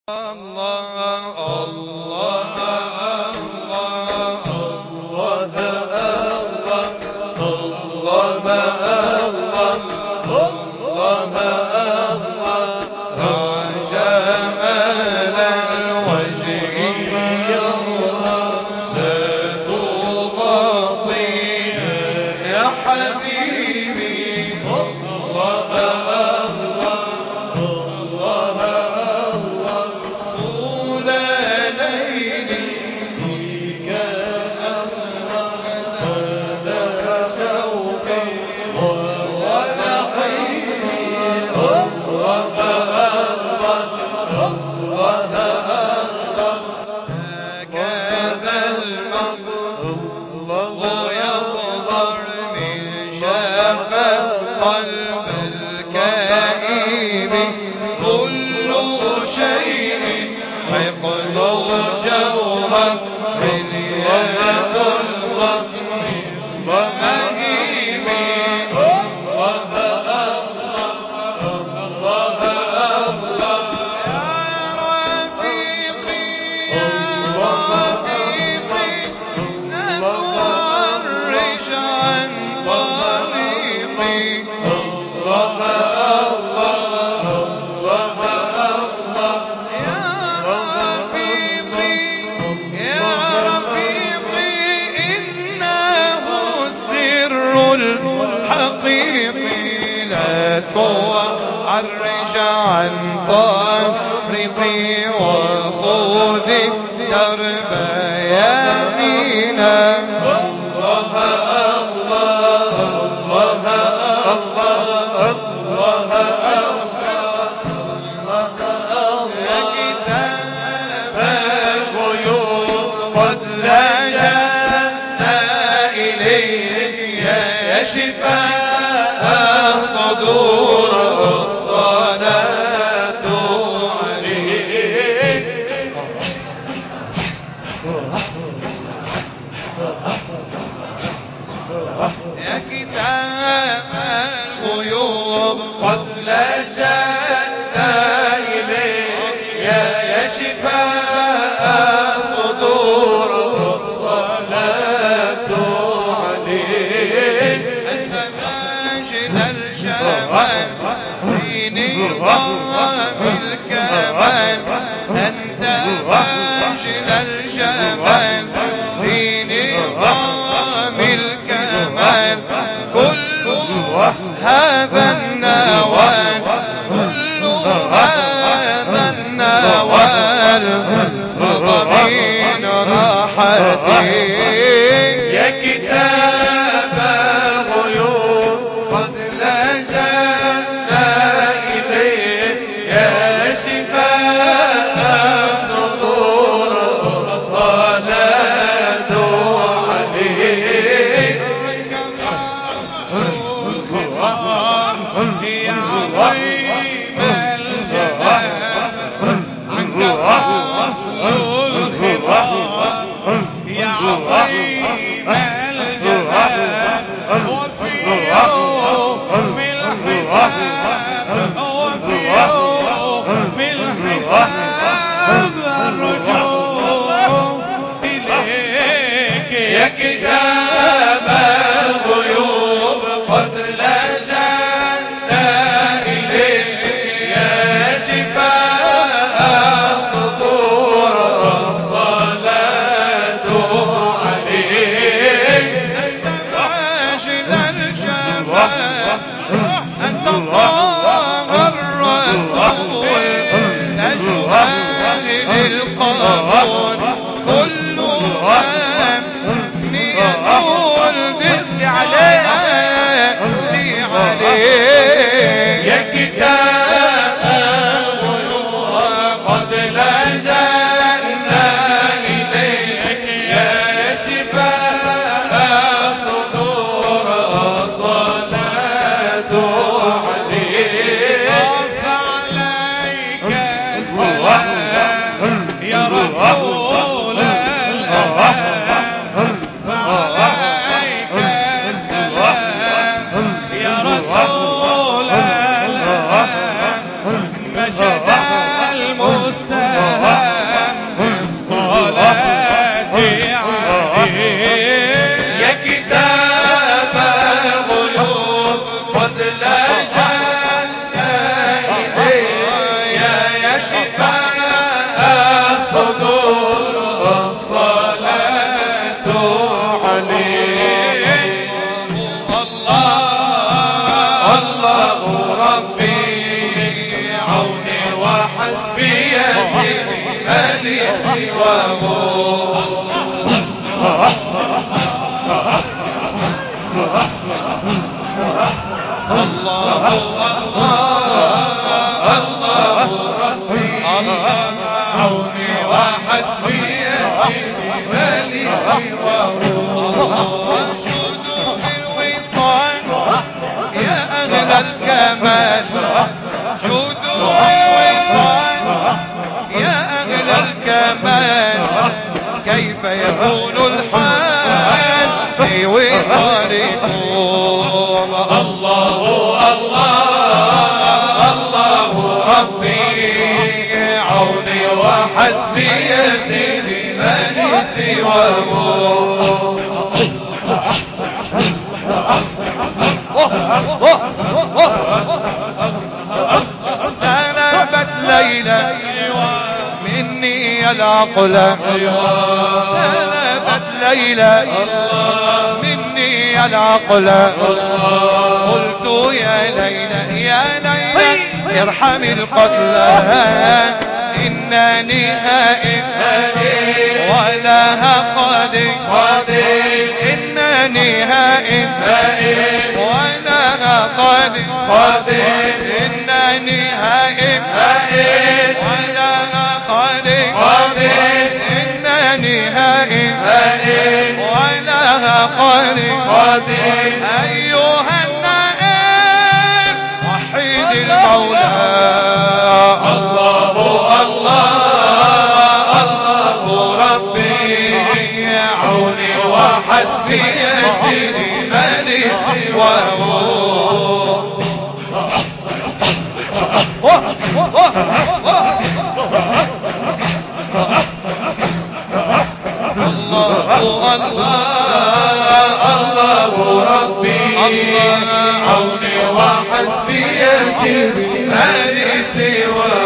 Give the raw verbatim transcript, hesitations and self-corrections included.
حقيقي لا تعرج عن طريقي وخذي درب يمينا. الله الله الله الله الله يا كتاب الغيوب قد لجأنا إليك يا شفاء الصدور الصلاة عليك. يا كتاب الغيوب قد لجأنا إليك يا شفاء الصدور الصلاة عليك. أنت ماجد الجمال في نظام الكمال، أنت ماجد الجمال في نظام الكمال. كل هذا النوال كل هذا النوال فضلين راحتي. يا كتاب الغيوب قد لجأنا إليك يا شفاء الصدور الصلاة عليك. يا عظيم الجلال عنك أصل الخطاب. يا عظيم الجلال وفي يوم الحساب وفي يوم الحساب الرجوع إليك. يا كتاب الغيوب قد لجأنا إليك يا شفاء الصدور الصلاة عليك. أنت ماجد الجمال أنت الله الرسول أجوال للقبول. كل هم يزول بالصلاة عليك. يا كتاب الغيوب قد لجأنا إليك يا شفاء الصدور الصلاة عليك. فعليك السلام يا رسول الأنام. فعليك السلام يا رسول الأنام. مجد المستقيم سيدي ما لي سواه. الله الله الله ربي عوني وحسبي يا سيدي ما لي سواه. وجودوا بالوصال يا أغلى الكمال، جودوا بالوصال يا أغلى الكمال، كيف يكون الحال في وصالكم. الله الله الله ربي عوني وحسبي يا سيدي ما لي سواه. سلبت ليلى مني العقل، سلبت ليلى مني العقل، قلت يا ليلى يا ليلى ارحمي القتلى، إنني هائم ولها خادم، إنني هائم ولها خادم، إنني هائم ولها خادم، إنني هائم ولها خادم. أيها النائم وحيد المولى. الله الله الله ربي عوني وحسبي يا سيدي ما لي سواه. الله الله ربي عوني وحسبي يا سيدي ما لي سواه.